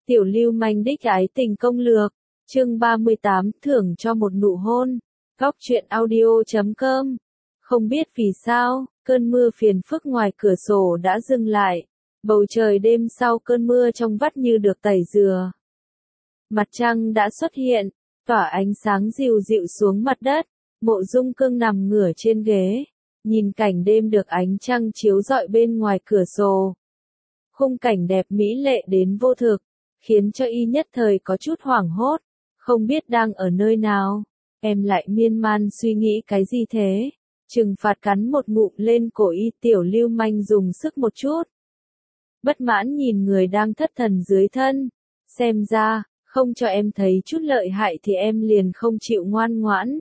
Tiểu lưu manh đích ái tình công lược, chương 38, thưởng cho một nụ hôn, góc truyện audio.com. Không biết vì sao, cơn mưa phiền phức ngoài cửa sổ đã dừng lại, bầu trời đêm sau cơn mưa trong vắt như được tẩy rửa. Mặt trăng đã xuất hiện, tỏa ánh sáng dịu dịu xuống mặt đất, Mộ Dung Cương nằm ngửa trên ghế, nhìn cảnh đêm được ánh trăng chiếu rọi bên ngoài cửa sổ. Khung cảnh đẹp mỹ lệ đến vô thực, khiến cho y nhất thời có chút hoảng hốt, không biết đang ở nơi nào. Em lại miên man suy nghĩ cái gì thế? Trừng phạt cắn một ngụm lên cổ y, tiểu lưu manh dùng sức một chút. Bất mãn nhìn người đang thất thần dưới thân, xem ra, không cho em thấy chút lợi hại thì em liền không chịu ngoan ngoãn.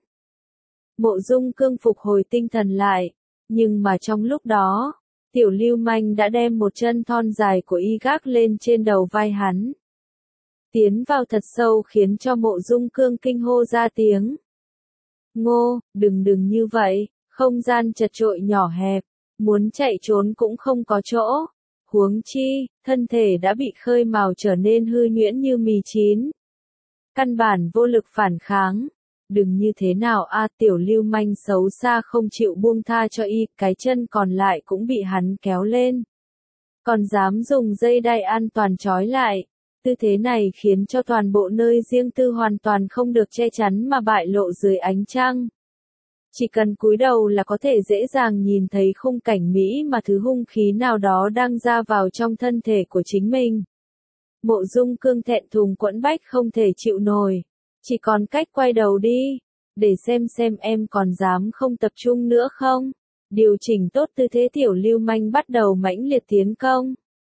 Mộ Dung Cương phục hồi tinh thần lại, nhưng mà trong lúc đó, tiểu lưu manh đã đem một chân thon dài của y gác lên trên đầu vai hắn. Tiến vào thật sâu khiến cho Mộ Dung Cương kinh hô ra tiếng. Ngô, đừng như vậy, không gian chật chội nhỏ hẹp, muốn chạy trốn cũng không có chỗ. Huống chi, thân thể đã bị khơi mào trở nên hư nhuyễn như mì chín. Căn bản vô lực phản kháng. Đừng như thế nào a, tiểu lưu manh xấu xa không chịu buông tha cho y, cái chân còn lại cũng bị hắn kéo lên. Còn dám dùng dây đai an toàn trói lại. Tư thế này khiến cho toàn bộ nơi riêng tư hoàn toàn không được che chắn mà bại lộ dưới ánh trăng. Chỉ cần cúi đầu là có thể dễ dàng nhìn thấy khung cảnh mỹ mà thứ hung khí nào đó đang ra vào trong thân thể của chính mình. Mộ Dung Cương thẹn thùng quẫn bách không thể chịu nổi. Chỉ còn cách quay đầu đi, để xem em còn dám không tập trung nữa không. Điều chỉnh tốt tư thế, tiểu lưu manh bắt đầu mãnh liệt tiến công.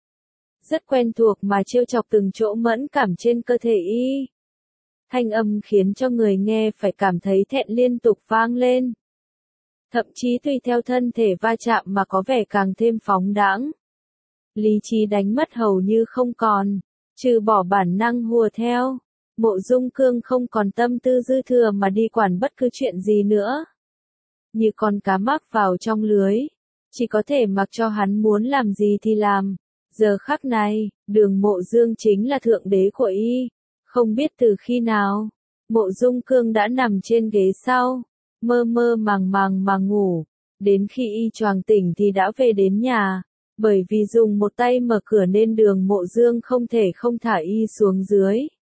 Rất quen thuộc mà trêu chọc từng chỗ mẫn cảm trên cơ thể y. Thanh âm khiến cho người nghe phải cảm thấy thẹn liên tục vang lên. Thậm chí tùy theo thân thể va chạm mà có vẻ càng thêm phóng đãng. Lý trí đánh mất hầu như không còn, trừ bỏ bản năng hùa theo. Mộ Dung Cương không còn tâm tư dư thừa mà đi quản bất cứ chuyện gì nữa. Như con cá mắc vào trong lưới, chỉ có thể mặc cho hắn muốn làm gì thì làm. Giờ khắc này, Đường Mộ Dương chính là thượng đế của y. Không biết từ khi nào, Mộ Dung Cương đã nằm trên ghế sau, mơ màng mà ngủ. Đến khi y choàng tỉnh thì đã về đến nhà. Bởi vì dùng một tay mở cửa nên Đường Mộ Dương không thể không thả y xuống dưới.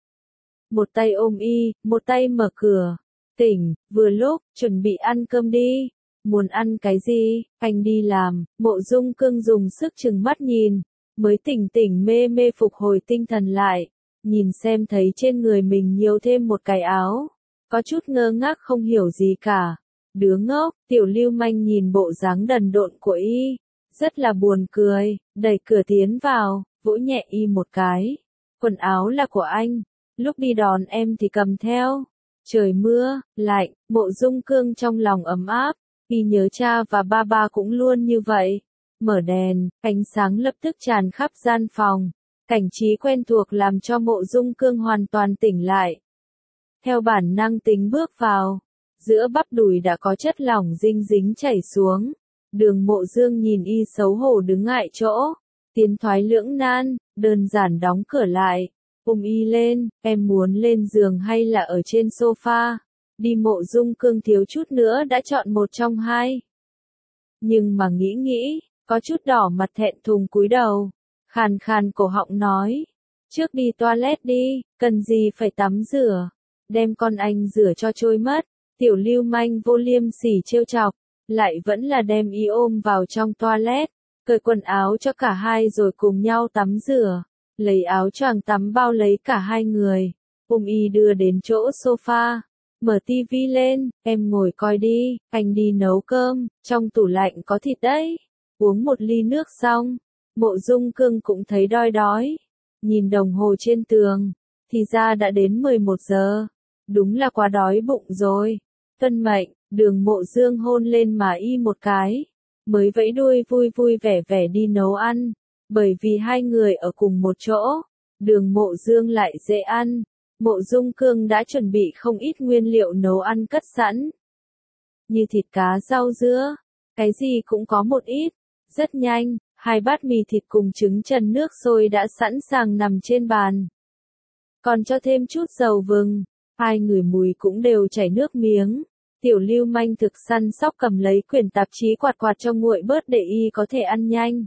Một tay ôm y, một tay mở cửa. Tỉnh, vừa lúc, chuẩn bị ăn cơm đi. Muốn ăn cái gì, anh đi làm. Mộ Dung Cương dùng sức trừng mắt nhìn, mới tỉnh mê phục hồi tinh thần lại. Nhìn xem thấy trên người mình nhiều thêm một cái áo. Có chút ngơ ngác không hiểu gì cả. Đứa ngốc, tiểu lưu manh nhìn bộ dáng đần độn của y. Rất là buồn cười, đẩy cửa tiến vào, vỗ nhẹ y một cái. Quần áo là của anh. Lúc đi đón em thì cầm theo. Trời mưa, lạnh, Mộ Dung Cương trong lòng ấm áp. Y nhớ cha và ba cũng luôn như vậy. Mở đèn, ánh sáng lập tức tràn khắp gian phòng. Cảnh trí quen thuộc làm cho Mộ Dung Cương hoàn toàn tỉnh lại. Theo bản năng tính bước vào. Giữa bắp đùi đã có chất lỏng dinh dính chảy xuống. Đường Mộ Dương nhìn y xấu hổ đứng ngại chỗ. Tiến thoái lưỡng nan, đơn giản đóng cửa lại. Ôm y lên, em muốn lên giường hay là ở trên sofa? Đi. Mộ Dung Cương thiếu chút nữa đã chọn một trong hai. Nhưng mà nghĩ, có chút đỏ mặt thẹn thùng cúi đầu. Khàn cổ họng nói. Trước đi toilet đi, cần gì phải tắm rửa. Đem con anh rửa cho trôi mất. Tiểu lưu manh vô liêm sỉ trêu chọc. Lại vẫn là đem y ôm vào trong toilet. Cởi quần áo cho cả hai rồi cùng nhau tắm rửa. Lấy áo choàng tắm bao lấy cả hai người. Ôm y đưa đến chỗ sofa. Mở tivi lên, em ngồi coi đi, anh đi nấu cơm, trong tủ lạnh có thịt đấy. Uống một ly nước xong, Mộ Dung Cương cũng thấy đói. Nhìn đồng hồ trên tường, thì ra đã đến 11 giờ. Đúng là quá đói bụng rồi. Tuân mệnh, Đường Mộ Dương hôn lên má y một cái. Mới vẫy đuôi vui vẻ đi nấu ăn. Bởi vì hai người ở cùng một chỗ, Đường Mộ Dương lại dễ ăn. Mộ Dung Cương đã chuẩn bị không ít nguyên liệu nấu ăn cất sẵn. Như thịt cá rau dưa, cái gì cũng có một ít. Rất nhanh, 2 bát mì thịt cùng trứng trần nước sôi đã sẵn sàng nằm trên bàn. còn cho thêm chút dầu vừng. Hai người mùi cũng đều chảy nước miếng. Tiểu Lưu Manh thực săn sóc cầm lấy quyển tạp chí quạt quạt cho nguội bớt để y có thể ăn nhanh.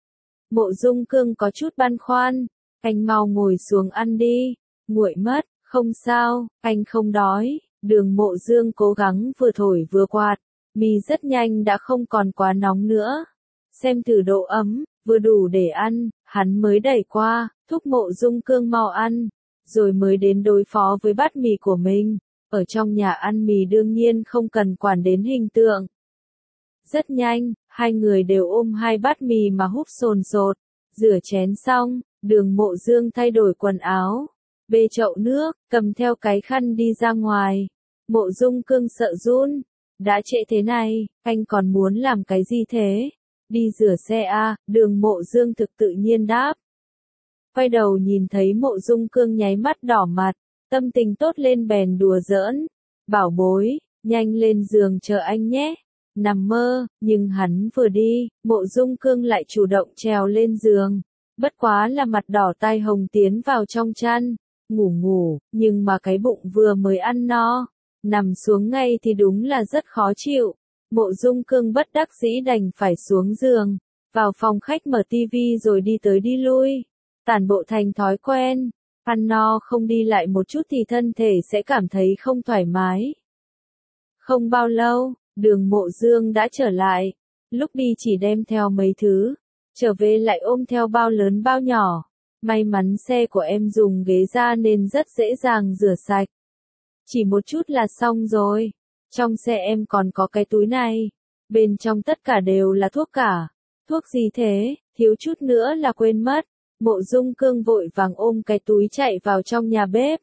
Mộ Dung Cương có chút băn khoăn, anh mau ngồi xuống ăn đi, nguội mất, không sao, anh không đói. Đường Mộ Dương cố gắng vừa thổi vừa quạt, mì rất nhanh đã không còn quá nóng nữa. Xem thử độ ấm, vừa đủ để ăn, hắn mới đẩy qua, thúc Mộ Dung Cương mau ăn, rồi mới đến đối phó với bát mì của mình. Ở trong nhà ăn mì đương nhiên không cần quản đến hình tượng. Rất nhanh, hai người đều ôm hai bát mì mà húp sồn sột, rửa chén xong, Đường Mộ Dương thay đổi quần áo, bê chậu nước, cầm theo cái khăn đi ra ngoài. Mộ Dung Cương sợ run, đã trễ thế này, anh còn muốn làm cái gì thế? Đi rửa xe à? Đường Mộ Dương thực tự nhiên đáp. Quay đầu nhìn thấy Mộ Dung Cương nháy mắt đỏ mặt, tâm tình tốt lên bèn đùa giỡn. Bảo bối, nhanh lên giường chờ anh nhé. Nằm mơ, nhưng hắn vừa đi, Mộ Dung Cương lại chủ động trèo lên giường. Bất quá là mặt đỏ tai hồng tiến vào trong chăn, ngủ, nhưng mà cái bụng vừa mới ăn no, nằm xuống ngay thì đúng là rất khó chịu. Mộ Dung Cương bất đắc dĩ đành phải xuống giường, vào phòng khách mở tivi rồi đi tới đi lui. Tản bộ thành thói quen, ăn no không đi lại một chút thì thân thể sẽ cảm thấy không thoải mái. Không bao lâu, Đường Mộ Dương đã trở lại, lúc đi chỉ đem theo mấy thứ, trở về lại ôm theo bao lớn bao nhỏ. May mắn xe của em dùng ghế da nên rất dễ dàng rửa sạch. Chỉ một chút là xong rồi. Trong xe em còn có cái túi này. Bên trong tất cả đều là thuốc cả. Thuốc gì thế? Thiếu chút nữa là quên mất. Mộ Dung Cương vội vàng ôm cái túi chạy vào trong nhà bếp.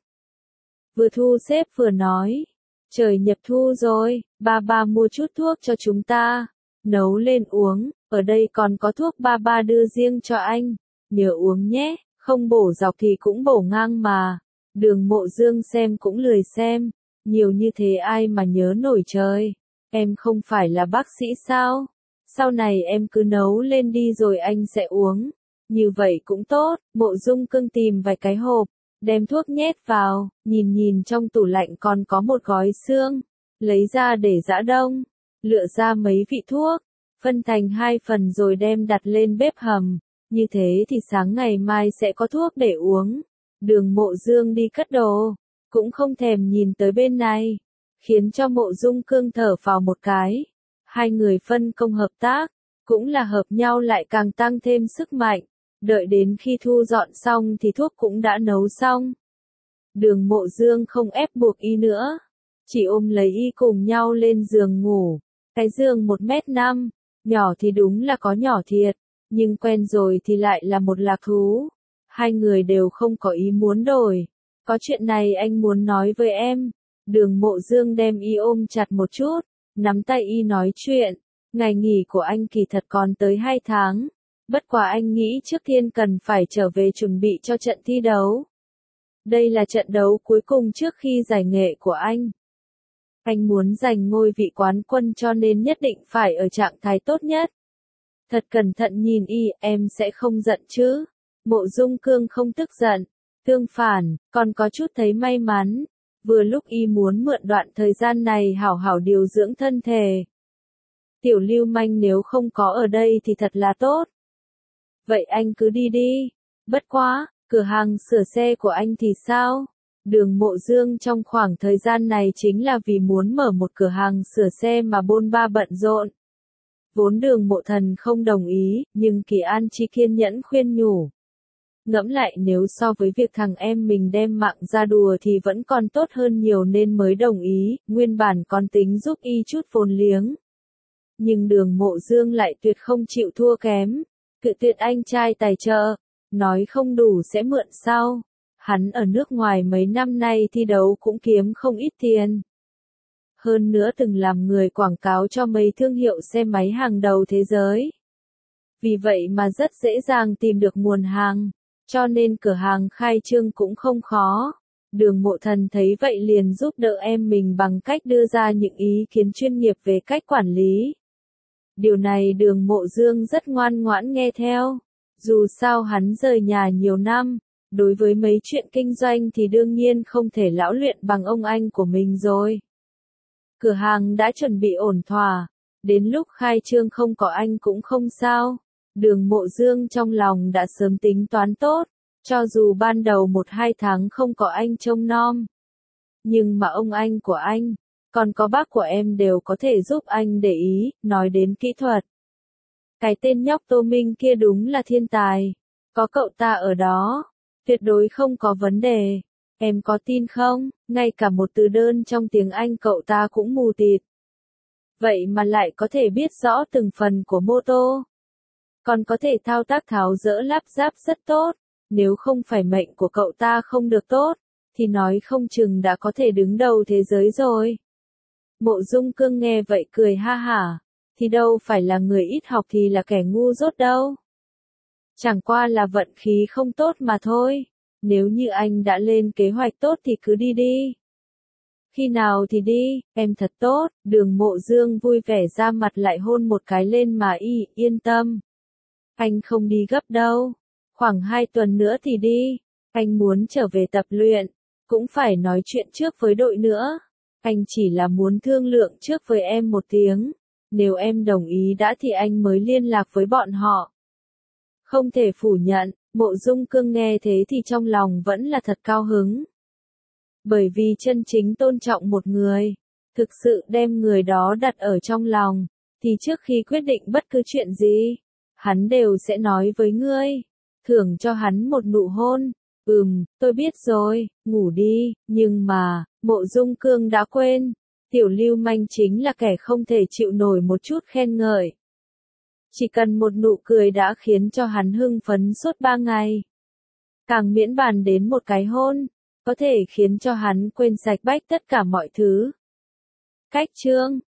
Vừa thu xếp vừa nói. Trời nhập thu rồi, ba mua chút thuốc cho chúng ta. Nấu lên uống, ở đây còn có thuốc ba đưa riêng cho anh. Nhớ uống nhé, không bổ dọc thì cũng bổ ngang mà. Đường Mộ Dương xem cũng lười xem. Nhiều như thế ai mà nhớ nổi trời. Em không phải là bác sĩ sao? Sau này em cứ nấu lên đi rồi anh sẽ uống. Như vậy cũng tốt. Mộ Dung Cương tìm vài cái hộp, đem thuốc nhét vào, nhìn trong tủ lạnh còn có một gói xương. Lấy ra để giã đông, lựa ra mấy vị thuốc, phân thành 2 phần rồi đem đặt lên bếp hầm. Như thế thì sáng ngày mai sẽ có thuốc để uống. Đường Mộ Dương đi cất đồ, cũng không thèm nhìn tới bên này, khiến cho Mộ Dung Cương thở phào một cái. Hai người phân công hợp tác, cũng là hợp nhau lại càng tăng thêm sức mạnh. Đợi đến khi thu dọn xong thì thuốc cũng đã nấu xong. Đường Mộ Dương không ép buộc y nữa, chỉ ôm lấy y cùng nhau lên giường ngủ. Cái giường 1m5, nhỏ thì đúng là có nhỏ thiệt, nhưng quen rồi thì lại là một lạc thú. Hai người đều không có ý muốn đổi. Có chuyện này anh muốn nói với em. Đường Mộ Dương đem y ôm chặt một chút, nắm tay y nói chuyện. Ngày nghỉ của anh kỳ thật còn tới 2 tháng. Bất quá anh nghĩ trước tiên cần phải trở về chuẩn bị cho trận thi đấu. Đây là trận đấu cuối cùng trước khi giải nghệ của anh. Anh muốn giành ngôi vị quán quân cho nên nhất định phải ở trạng thái tốt nhất. Thật cẩn thận nhìn y, em sẽ không giận chứ? Mộ Dung Cương không tức giận, tương phản, còn có chút thấy may mắn. Vừa lúc y muốn mượn đoạn thời gian này hảo hảo điều dưỡng thân thể. Tiểu Lưu Manh nếu không có ở đây thì thật là tốt. Vậy anh cứ đi đi. Bất quá, cửa hàng sửa xe của anh thì sao? Đường Mộ Dương trong khoảng thời gian này chính là vì muốn mở một cửa hàng sửa xe mà bôn ba bận rộn. Vốn Đường Mộ Thần không đồng ý, nhưng Kỳ An Chi kiên nhẫn khuyên nhủ. Ngẫm lại nếu so với việc thằng em mình đem mạng ra đùa thì vẫn còn tốt hơn nhiều nên mới đồng ý, nguyên bản còn tính giúp y chút vốn liếng. Nhưng Đường Mộ Dương lại tuyệt không chịu thua kém, cự tuyệt anh trai tài trợ, nói không đủ sẽ mượn sau. Hắn ở nước ngoài mấy năm nay thi đấu cũng kiếm không ít tiền. Hơn nữa từng làm người quảng cáo cho mấy thương hiệu xe máy hàng đầu thế giới. Vì vậy mà rất dễ dàng tìm được nguồn hàng, cho nên cửa hàng khai trương cũng không khó. Đường Mộ Thần thấy vậy liền giúp đỡ em mình bằng cách đưa ra những ý kiến chuyên nghiệp về cách quản lý. Điều này Đường Mộ Dương rất ngoan ngoãn nghe theo. Dù sao hắn rời nhà nhiều năm, Đối với mấy chuyện kinh doanh thì đương nhiên không thể lão luyện bằng ông anh của mình rồi. Cửa hàng đã chuẩn bị ổn thỏa, đến lúc khai trương không có anh cũng không sao. Đường Mộ Dương trong lòng đã sớm tính toán tốt, cho dù ban đầu 1-2 tháng không có anh trông nom. Nhưng mà ông anh của anh, còn có bác của em đều có thể giúp anh để ý, nói đến kỹ thuật. Cái tên nhóc Tô Minh kia đúng là thiên tài, có cậu ta ở đó, tuyệt đối không có vấn đề. Em có tin không, ngay cả một từ đơn trong tiếng Anh cậu ta cũng mù tịt. Vậy mà lại có thể biết rõ từng phần của mô tô. Còn có thể thao tác tháo dỡ lắp ráp rất tốt, nếu không phải mệnh của cậu ta không được tốt, thì nói không chừng đã có thể đứng đầu thế giới rồi. Mộ Dung Cương nghe vậy cười ha hả, thì đâu phải là người ít học thì là kẻ ngu dốt đâu. Chẳng qua là vận khí không tốt mà thôi, nếu như anh đã lên kế hoạch tốt thì cứ đi đi. Khi nào thì đi, em thật tốt, Đường Mộ Dương vui vẻ ra mặt lại hôn một cái lên mà yên tâm. Anh không đi gấp đâu, khoảng 2 tuần nữa thì đi, anh muốn trở về tập luyện, cũng phải nói chuyện trước với đội nữa. Anh chỉ là muốn thương lượng trước với em một tiếng, nếu em đồng ý đã thì anh mới liên lạc với bọn họ. Không thể phủ nhận, Mộ Dung Cương nghe thế thì trong lòng vẫn là thật cao hứng. Bởi vì chân chính tôn trọng một người, thực sự đem người đó đặt ở trong lòng, thì trước khi quyết định bất cứ chuyện gì, hắn đều sẽ nói với ngươi, thưởng cho hắn một nụ hôn. Tôi biết rồi, ngủ đi, nhưng mà, Mộ Dung Cương đã quên, tiểu lưu manh chính là kẻ không thể chịu nổi một chút khen ngợi. Chỉ cần một nụ cười đã khiến cho hắn hưng phấn suốt 3 ngày. Càng miễn bàn đến một cái hôn, có thể khiến cho hắn quên sạch bách tất cả mọi thứ. Cách chương